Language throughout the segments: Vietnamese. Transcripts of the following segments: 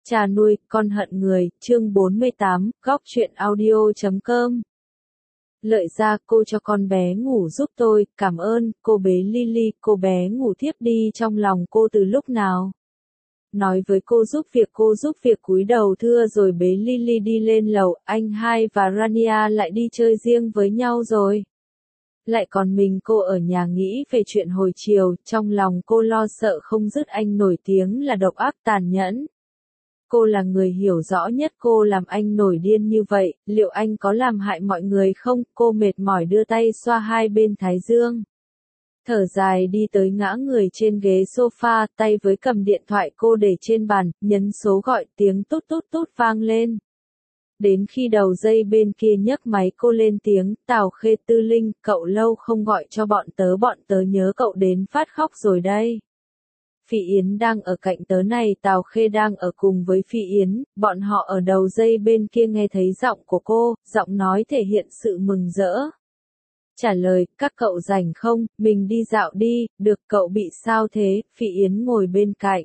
Cha nuôi, con hận người, chương 48, góc truyện audio.com. Lợi ra, cô cho con bé ngủ giúp tôi, cảm ơn, cô bế Lily, cô bé ngủ thiếp đi trong lòng cô từ lúc nào. Nói với cô giúp việc cúi đầu thưa rồi bế Lily đi lên lầu, anh hai và Rania lại đi chơi riêng với nhau rồi. Lại còn mình cô ở nhà nghĩ về chuyện hồi chiều, trong lòng cô lo sợ không dứt anh nổi tiếng là độc ác tàn nhẫn. Cô là người hiểu rõ nhất cô làm anh nổi điên như vậy, liệu anh có làm hại mọi người không? Cô mệt mỏi đưa tay xoa hai bên thái dương. Thở dài đi tới ngã người trên ghế sofa, tay với cầm điện thoại cô để trên bàn, nhấn số gọi, tiếng tút tút tút vang lên. Đến khi đầu dây bên kia nhấc máy cô lên tiếng, Tào Khê Tư Linh, cậu lâu không gọi cho bọn tớ nhớ cậu đến phát khóc rồi đây. Phi Yến đang ở cạnh tớ này, Tào Khê đang ở cùng với Phi Yến, bọn họ ở đầu dây bên kia nghe thấy giọng của cô, giọng nói thể hiện sự mừng rỡ. Trả lời, các cậu rảnh không, mình đi dạo đi, được cậu bị sao thế, Phi Yến ngồi bên cạnh.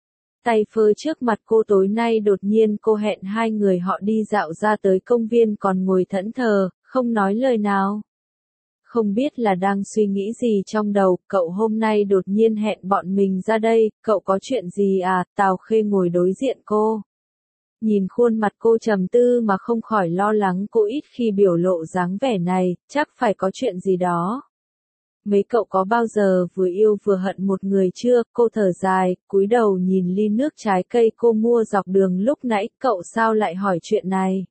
Tay phơ trước mặt cô tối nay đột nhiên cô hẹn hai người họ đi dạo ra tới công viên còn ngồi thẫn thờ, không nói lời nào. Không biết là đang suy nghĩ gì trong đầu, cậu hôm nay đột nhiên hẹn bọn mình ra đây, cậu có chuyện gì à, Tào Khê ngồi đối diện cô. Nhìn khuôn mặt cô trầm tư mà không khỏi lo lắng cô ít khi biểu lộ dáng vẻ này, chắc phải có chuyện gì đó. Mấy cậu có bao giờ vừa yêu vừa hận một người chưa, cô thở dài, cúi đầu nhìn ly nước trái cây cô mua dọc đường lúc nãy, cậu sao lại hỏi chuyện này?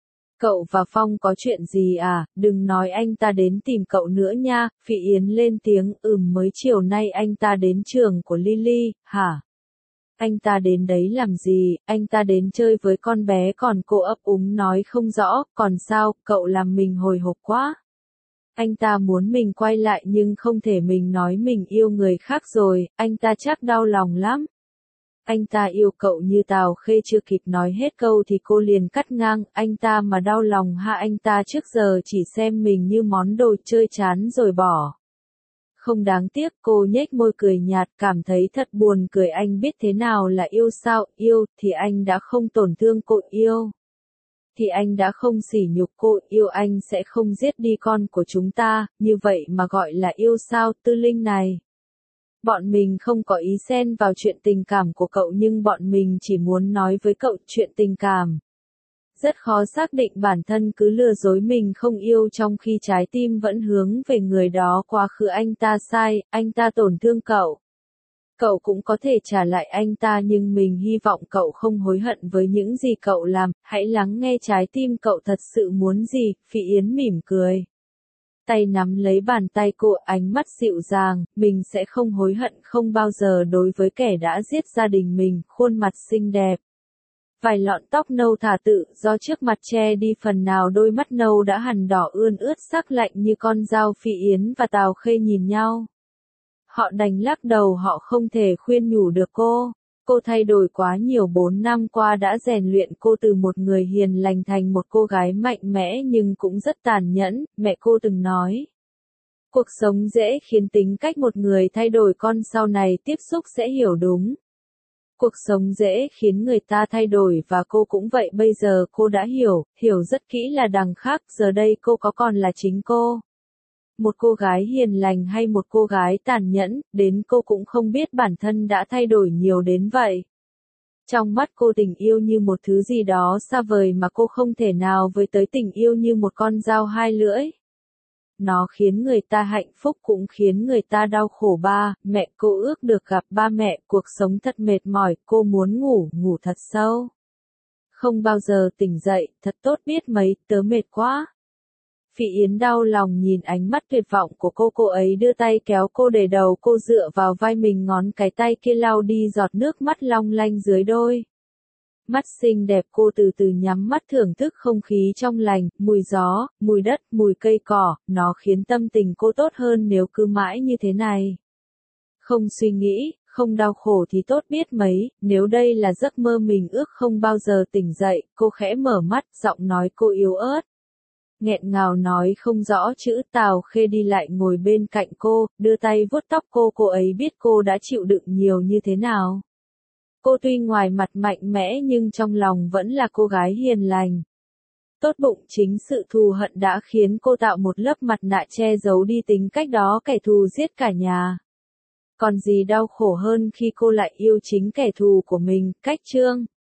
Cậu và Phong có chuyện gì à, đừng nói anh ta đến tìm cậu nữa nha, Phi Yến lên tiếng, mới chiều nay anh ta đến trường của Lily, hả? Anh ta đến đấy làm gì, anh ta đến chơi với con bé còn cô ấp úng nói không rõ, còn sao, cậu làm mình hồi hộp quá. Anh ta muốn mình quay lại nhưng không thể mình nói mình yêu người khác rồi, anh ta chắc đau lòng lắm. Anh ta yêu cậu như Tào Khê chưa kịp nói hết câu thì cô liền cắt ngang, anh ta mà đau lòng ha, anh ta trước giờ chỉ xem mình như món đồ chơi chán rồi bỏ. Không đáng tiếc, cô nhếch môi cười nhạt, cảm thấy thật buồn cười, anh biết thế nào là yêu sao, yêu thì anh đã không tổn thương cô, yêu thì anh đã không sỉ nhục cô, yêu anh sẽ không giết đi con của chúng ta, như vậy mà gọi là yêu sao, Tư Linh này. Bọn mình không có ý xen vào chuyện tình cảm của cậu nhưng bọn mình chỉ muốn nói với cậu chuyện tình cảm. Rất khó xác định bản thân cứ lừa dối mình không yêu trong khi trái tim vẫn hướng về người đó, quá khứ anh ta sai, anh ta tổn thương cậu. Cậu cũng có thể trả lại anh ta nhưng mình hy vọng cậu không hối hận với những gì cậu làm, hãy lắng nghe trái tim cậu thật sự muốn gì, Phi Yến mỉm cười. Tay nắm lấy bàn tay cô, ánh mắt dịu dàng, mình sẽ không hối hận không bao giờ đối với kẻ đã giết gia đình mình, khuôn mặt xinh đẹp. Vài lọn tóc nâu thả tự do trước mặt che đi phần nào đôi mắt nâu đã hằn đỏ ươn ướt sắc lạnh như con dao. Phi Yến và Tào Khê nhìn nhau. Họ đành lắc đầu, họ không thể khuyên nhủ được cô. Cô thay đổi quá nhiều, 4 năm qua đã rèn luyện cô từ một người hiền lành thành một cô gái mạnh mẽ nhưng cũng rất tàn nhẫn, mẹ cô từng nói. Cuộc sống dễ khiến tính cách một người thay đổi, con sau này tiếp xúc sẽ hiểu đúng. Cuộc sống dễ khiến người ta thay đổi và cô cũng vậy, bây giờ cô đã hiểu rất kỹ là đằng khác, giờ đây cô có còn là chính cô. Một cô gái hiền lành hay một cô gái tàn nhẫn, đến cô cũng không biết bản thân đã thay đổi nhiều đến vậy. Trong mắt cô tình yêu như một thứ gì đó xa vời mà cô không thể nào với tới, tình yêu như một con dao hai lưỡi. Nó khiến người ta hạnh phúc cũng khiến người ta đau khổ. Mẹ cô ước được gặp ba mẹ, cuộc sống thật mệt mỏi, cô muốn ngủ thật sâu. Không bao giờ tỉnh dậy, thật tốt biết mấy, tớ mệt quá. Phi Yến đau lòng nhìn ánh mắt tuyệt vọng của cô ấy đưa tay kéo cô để đầu cô dựa vào vai mình, ngón cái tay kia lau đi giọt nước mắt long lanh dưới đôi mắt xinh đẹp. Cô từ từ nhắm mắt thưởng thức không khí trong lành, mùi gió, mùi đất, mùi cây cỏ, nó khiến tâm tình cô tốt hơn nếu cứ mãi như thế này. Không suy nghĩ, không đau khổ thì tốt biết mấy, nếu đây là giấc mơ mình ước không bao giờ tỉnh dậy, cô khẽ mở mắt, giọng nói cô yếu ớt. Nghẹn ngào nói không rõ chữ. Tào Khê đi lại ngồi bên cạnh cô, đưa tay vuốt tóc cô ấy biết cô đã chịu đựng nhiều như thế nào. Cô tuy ngoài mặt mạnh mẽ nhưng trong lòng vẫn là cô gái hiền lành. Tốt bụng chính sự thù hận đã khiến cô tạo một lớp mặt nạ che giấu đi tính cách đó kẻ thù giết cả nhà. Còn gì đau khổ hơn khi cô lại yêu chính kẻ thù của mình, Cách Trương.